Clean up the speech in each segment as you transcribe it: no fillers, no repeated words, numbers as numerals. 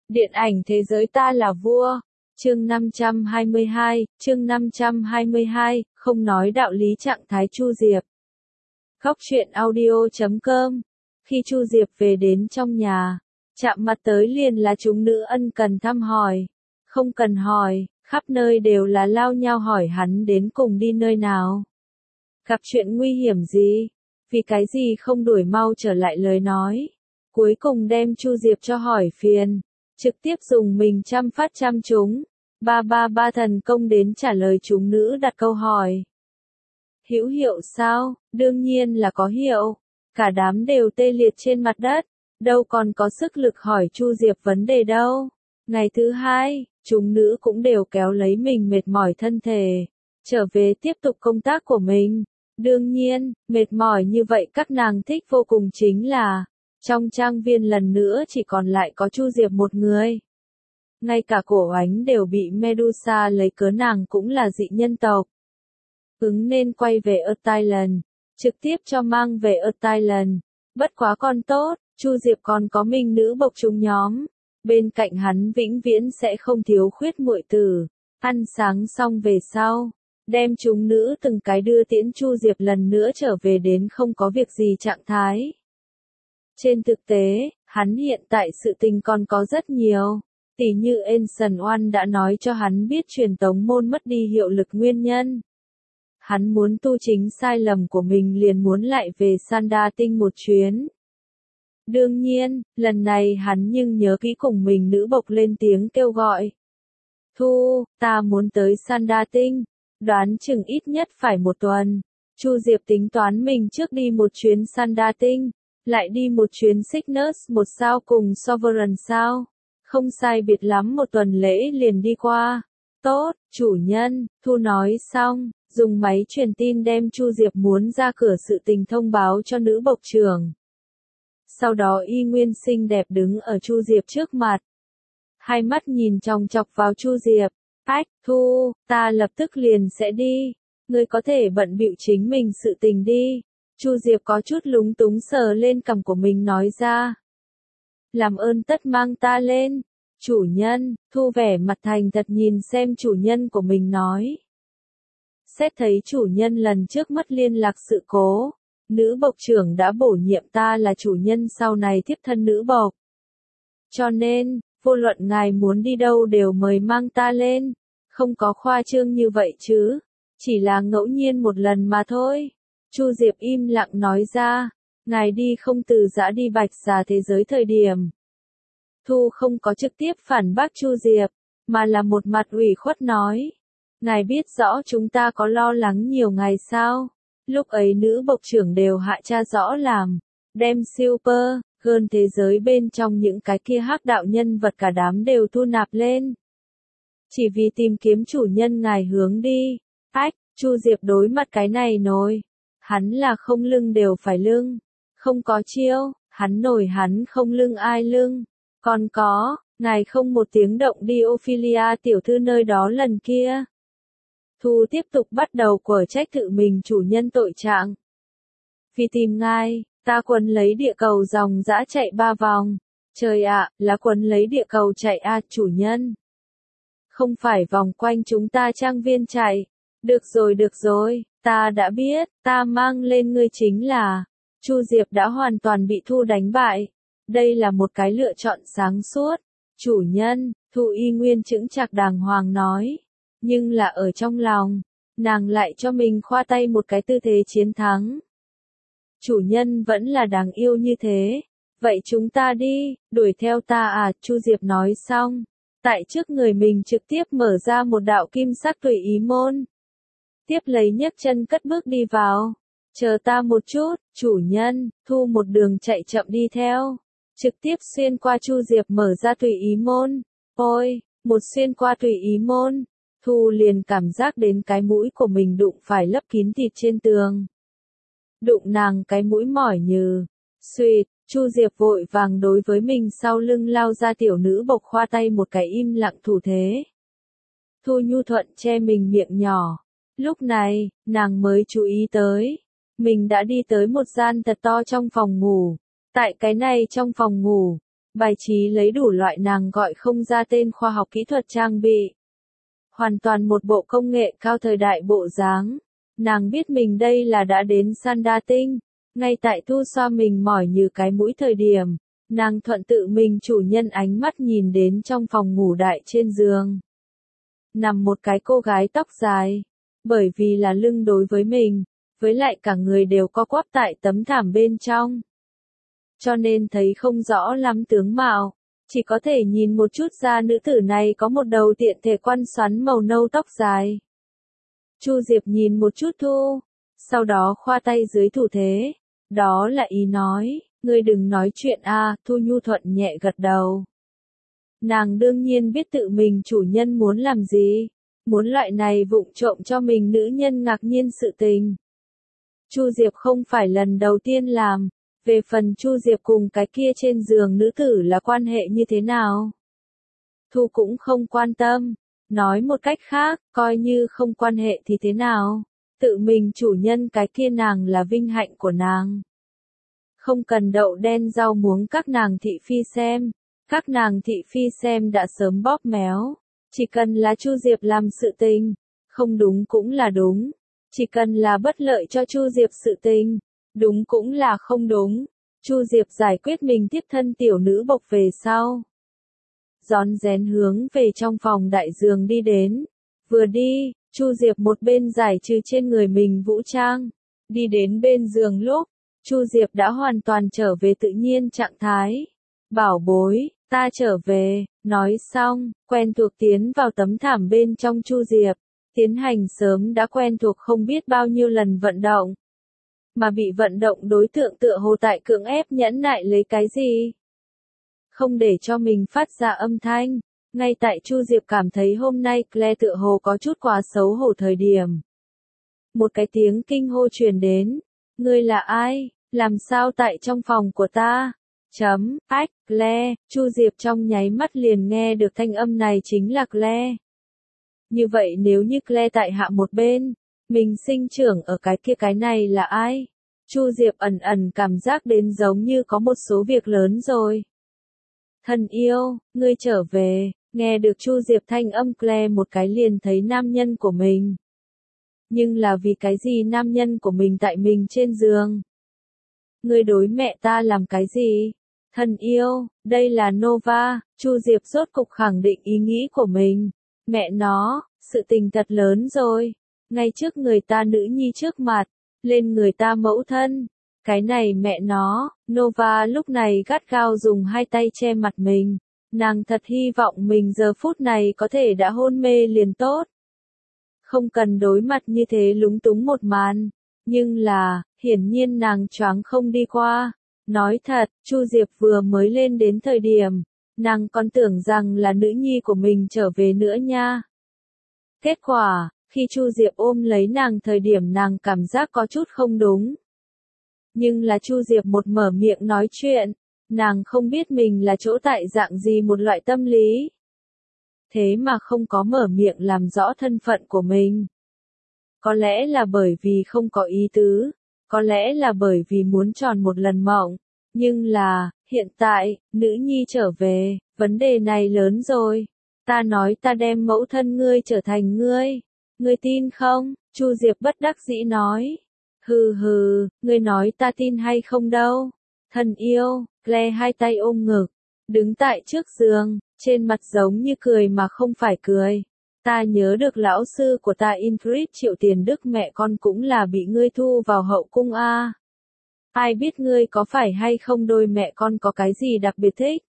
Điện ảnh thế giới ta là vua. Chương 522, không nói đạo lý trạng thái Chu Diệp. Góc truyện audio.com. Khi Chu Diệp về đến trong nhà, chạm mặt tới liền là chúng nữ ân cần thăm hỏi. Không cần hỏi, khắp nơi đều là lao nhau hỏi hắn đến cùng đi nơi nào. Gặp chuyện nguy hiểm gì? Vì cái gì không đuổi mau trở lại lời nói. Cuối cùng đem Chu Diệp cho hỏi phiền. Trực tiếp dùng mình chăm phát chăm chúng. Ba thần công đến trả lời chúng nữ đặt câu hỏi. Hữu hiệu sao? Đương nhiên là có hiệu. Cả đám đều tê liệt trên mặt đất. Đâu còn có sức lực hỏi Chu Diệp vấn đề đâu. Ngày thứ hai, chúng nữ cũng đều kéo lấy mình mệt mỏi thân thể. Trở về tiếp tục công tác của mình. Đương nhiên, mệt mỏi như vậy các nàng thích vô cùng chính là trong trang viên lần nữa chỉ còn lại có Chu Diệp một người. Ngay cả Cổ Ánh đều bị Medusa lấy cớ nàng cũng là dị nhân tộc. Nên quay về Earth Island, trực tiếp cho mang về Earth Island. Bất quá con tốt, Chu Diệp còn có minh nữ bộc chúng nhóm. Bên cạnh hắn vĩnh viễn sẽ không thiếu khuyết muội tử. Ăn sáng xong về sau, đem chúng nữ từng cái đưa tiễn Chu Diệp lần nữa trở về đến không có việc gì trạng thái. Trên thực tế, hắn hiện tại sự tình còn có rất nhiều. Tỉ như Ancient One đã nói cho hắn biết truyền tống môn mất đi hiệu lực nguyên nhân. Hắn muốn tu chính sai lầm của mình liền muốn lại về Sanda Tinh một chuyến. Đương nhiên, lần này hắn nhưng nhớ kỹ cùng mình nữ bộc lên tiếng kêu gọi. Thu, ta muốn tới Sanda Tinh, đoán chừng ít nhất phải một tuần. Chu Diệp tính toán mình trước đi một chuyến Sanda Tinh, lại đi một chuyến Cygnus một sao cùng Sovereign sao. Không sai biệt lắm một tuần lễ liền đi qua. Tốt, chủ nhân, Thu nói xong, dùng máy truyền tin đem Chu Diệp muốn ra cửa sự tình thông báo cho nữ bộc trưởng. Sau đó Y Nguyên xinh đẹp đứng ở Chu Diệp trước mặt. Hai mắt nhìn chòng chọc vào Chu Diệp. Ách, Thu, ta lập tức liền sẽ đi. Ngươi có thể bận bịu chính mình sự tình đi. Chu Diệp có chút lúng túng sờ lên cằm của mình nói ra. Làm ơn tất mang ta lên. Chủ nhân, Thu vẻ mặt thành thật nhìn xem chủ nhân của mình nói. Xét thấy chủ nhân lần trước mất liên lạc sự cố. Nữ bộc trưởng đã bổ nhiệm ta là chủ nhân sau này tiếp thân nữ bộc. Cho nên, vô luận ngài muốn đi đâu đều mời mang ta lên. Không có khoa trương như vậy chứ. Chỉ là ngẫu nhiên một lần mà thôi. Chu Diệp im lặng nói ra. Ngài đi không từ giã đi bạch xà thế giới thời điểm. Thu không có trực tiếp phản bác Chu Diệp, mà là một mặt ủy khuất nói. Ngài biết rõ chúng ta có lo lắng nhiều ngày sao? Lúc ấy nữ bộc trưởng đều hạ tra rõ làm, đem Super, Girl thế giới bên trong những cái kia hắc đạo nhân vật cả đám đều thu nạp lên. Chỉ vì tìm kiếm chủ nhân ngài hướng đi. Ách, Chu Diệp đối mặt cái này nổi. Hắn là không lưng đều phải lưng. Không có chiêu, hắn nổi hắn không lưng ai lưng. Còn có, ngài không một tiếng động đi Ophelia tiểu thư nơi đó lần kia. Thu tiếp tục bắt đầu quở trách tự mình chủ nhân tội trạng. Vì tìm ngài, ta quấn lấy địa cầu dòng dã chạy 3 vòng. Trời ạ, là quấn lấy địa cầu chạy chủ nhân. Không phải vòng quanh chúng ta trang viên chạy. Được rồi, ta đã biết, ta mang lên ngươi chính là. Chu Diệp đã hoàn toàn bị Thu đánh bại. Đây là một cái lựa chọn sáng suốt. Chủ nhân, Thu y nguyên chững chạc đàng hoàng nói. Nhưng là ở trong lòng, nàng lại cho mình khoa tay một cái tư thế chiến thắng. Chủ nhân vẫn là đáng yêu như thế. Vậy chúng ta đi, đuổi theo ta Chu Diệp nói xong. Tại trước người mình trực tiếp mở ra một đạo kim sắc tùy ý môn. Tiếp lấy nhấc chân cất bước đi vào. Chờ ta một chút, chủ nhân, Thu một đường chạy chậm đi theo. Trực tiếp xuyên qua Chu Diệp mở ra tùy ý môn. Ôi, một xuyên qua tùy ý môn. Thu liền cảm giác đến cái mũi của mình đụng phải lấp kín thịt trên tường. Đụng nàng cái mũi mỏi như. Xuyệt, Chu Diệp vội vàng đối với mình sau lưng lao ra tiểu nữ bộc khoa tay một cái im lặng thủ thế. Thu nhu thuận che mình miệng nhỏ. Lúc này, nàng mới chú ý tới. Mình đã đi tới một gian thật to trong phòng ngủ. Tại cái này trong phòng ngủ, bài trí lấy đủ loại nàng gọi không ra tên khoa học kỹ thuật trang bị. Hoàn toàn một bộ công nghệ cao thời đại bộ dáng. Nàng biết mình đây là đã đến Sanda Tinh. Ngay tại thu xoa mình mỏi như cái mũi thời điểm, nàng thuận tự mình chủ nhân ánh mắt nhìn đến trong phòng ngủ đại trên giường. Nằm một cái cô gái tóc dài. Bởi vì là lưng đối với mình, với lại cả người đều co quắp tại tấm thảm bên trong. Cho nên thấy không rõ lắm tướng mạo, chỉ có thể nhìn một chút ra nữ tử này có một đầu tiện thể quan xoắn màu nâu tóc dài. Chu Diệp nhìn một chút Thu, sau đó khoa tay dưới thủ thế, đó là ý nói, ngươi đừng nói chuyện a. Thu nhu thuận nhẹ gật đầu. Nàng đương nhiên biết tự mình chủ nhân muốn làm gì, muốn loại này vụng trộm cho mình nữ nhân ngạc nhiên sự tình. Chu Diệp không phải lần đầu tiên làm. Về phần Chu Diệp cùng cái kia trên giường nữ tử là quan hệ như thế nào? Thu cũng không quan tâm. Nói một cách khác, coi như không quan hệ thì thế nào? Tự mình chủ nhân cái kia nàng là vinh hạnh của nàng. Không cần đậu đen rau muống các nàng thị phi xem. Các nàng thị phi xem đã sớm bóp méo. Chỉ cần là Chu Diệp làm sự tình. Không đúng cũng là đúng. Chỉ cần là bất lợi cho Chu Diệp sự tình. Đúng cũng là không đúng. Chu Diệp giải quyết mình tiếp thân tiểu nữ bộc về sau. Rón rén hướng về trong phòng đại giường đi đến. Vừa đi, Chu Diệp một bên giải trừ trên người mình vũ trang. Đi đến bên giường lúc, Chu Diệp đã hoàn toàn trở về tự nhiên trạng thái. Bảo bối, ta trở về, nói xong, quen thuộc tiến vào tấm thảm bên trong Chu Diệp. Tiến hành sớm đã quen thuộc không biết bao nhiêu lần vận động. Mà bị vận động đối tượng tựa hồ tại cưỡng ép nhẫn nại lấy cái gì? Không để cho mình phát ra âm thanh. Ngay tại Chu Diệp cảm thấy hôm nay Claire tựa hồ có chút quá xấu hổ thời điểm. Một cái tiếng kinh hô truyền đến. Ngươi là ai? Làm sao tại trong phòng của ta? Claire, Chu Diệp trong nháy mắt liền nghe được thanh âm này chính là Claire. Như vậy nếu như Claire tại hạ một bên, mình sinh trưởng ở cái này là ai? Chu Diệp ẩn ẩn cảm giác đến giống như có một số việc lớn rồi. Thân yêu, ngươi trở về, nghe được Chu Diệp thanh âm Claire một cái liền thấy nam nhân của mình. Nhưng là vì cái gì nam nhân của mình tại mình trên giường? Ngươi đối mẹ ta làm cái gì? Thân yêu, đây là Nova. Chu Diệp rốt cục khẳng định ý nghĩ của mình. Mẹ nó, sự tình thật lớn rồi. Ngay trước người ta nữ nhi trước mặt, lên người ta mẫu thân. Cái này mẹ nó, Nova lúc này gắt gao dùng hai tay che mặt mình. Nàng thật hy vọng mình giờ phút này có thể đã hôn mê liền tốt. Không cần đối mặt như thế lúng túng một màn. Nhưng là, hiển nhiên nàng choáng không đi qua. Nói thật, Chu Diệp vừa mới lên đến thời điểm, nàng còn tưởng rằng là nữ nhi của mình trở về nữa nha. Kết quả, khi Chu Diệp ôm lấy nàng thời điểm nàng cảm giác có chút không đúng. Nhưng là Chu Diệp một mở miệng nói chuyện, nàng không biết mình là chỗ tại dạng gì một loại tâm lý. Thế mà không có mở miệng làm rõ thân phận của mình. Có lẽ là bởi vì không có ý tứ, có lẽ là bởi vì muốn tròn một lần mộng. Nhưng là, hiện tại, nữ nhi trở về, vấn đề này lớn rồi. Ta nói ta đem mẫu thân ngươi trở thành ngươi. Ngươi tin không? Chu Diệp bất đắc dĩ nói. Hừ hừ, ngươi nói ta tin hay không đâu. Thân yêu, Claire hai tay ôm ngực, đứng tại trước giường, trên mặt giống như cười mà không phải cười. Ta nhớ được lão sư của ta Ingrid Triệu Tiền Đức mẹ con cũng là bị ngươi thu vào hậu cung a. Ai biết ngươi có phải hay không đôi mẹ con có cái gì đặc biệt thích?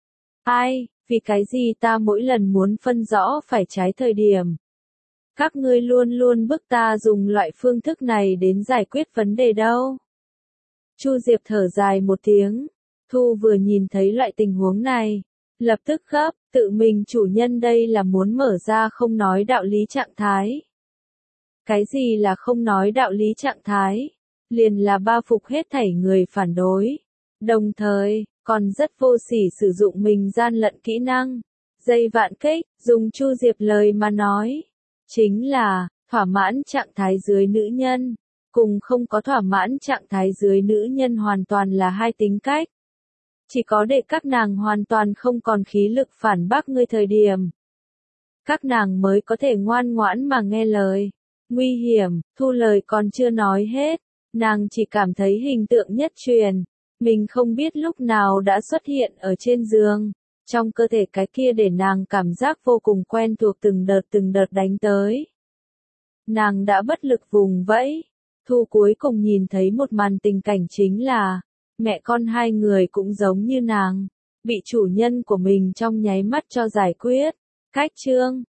Ai, vì cái gì ta mỗi lần muốn phân rõ phải trái thời điểm. Các ngươi luôn luôn bức ta dùng loại phương thức này đến giải quyết vấn đề đâu. Chu Diệp thở dài một tiếng. Thu vừa nhìn thấy loại tình huống này, lập tức gấp, tự mình chủ nhân đây là muốn mở ra không nói đạo lý trạng thái. Cái gì là không nói đạo lý trạng thái? Liền là ba phục hết thảy người phản đối. Đồng thời, còn rất vô sỉ sử dụng mình gian lận kỹ năng. Dây vạn kích, dùng Chu Diệp lời mà nói. Chính là, thỏa mãn trạng thái dưới nữ nhân. Cùng không có thỏa mãn trạng thái dưới nữ nhân hoàn toàn là hai tính cách. Chỉ có để các nàng hoàn toàn không còn khí lực phản bác ngươi thời điểm. Các nàng mới có thể ngoan ngoãn mà nghe lời. Nguy hiểm, Thu lời còn chưa nói hết. Nàng chỉ cảm thấy hình tượng nhất truyền. Mình không biết lúc nào đã xuất hiện ở trên giường. Trong cơ thể cái kia để nàng cảm giác vô cùng quen thuộc từng đợt đánh tới. Nàng đã bất lực vùng vẫy. Thu cuối cùng nhìn thấy một màn tình cảnh chính là, mẹ con hai người cũng giống như nàng, bị chủ nhân của mình trong nháy mắt cho giải quyết. Cách chương